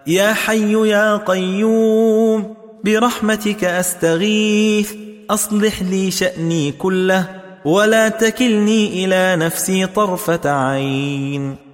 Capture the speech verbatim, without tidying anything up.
يا حي يا قيوم برحمتك أستغيث، أصلح لي شأني كله ولا تكلني إلى نفسي طرفة عين.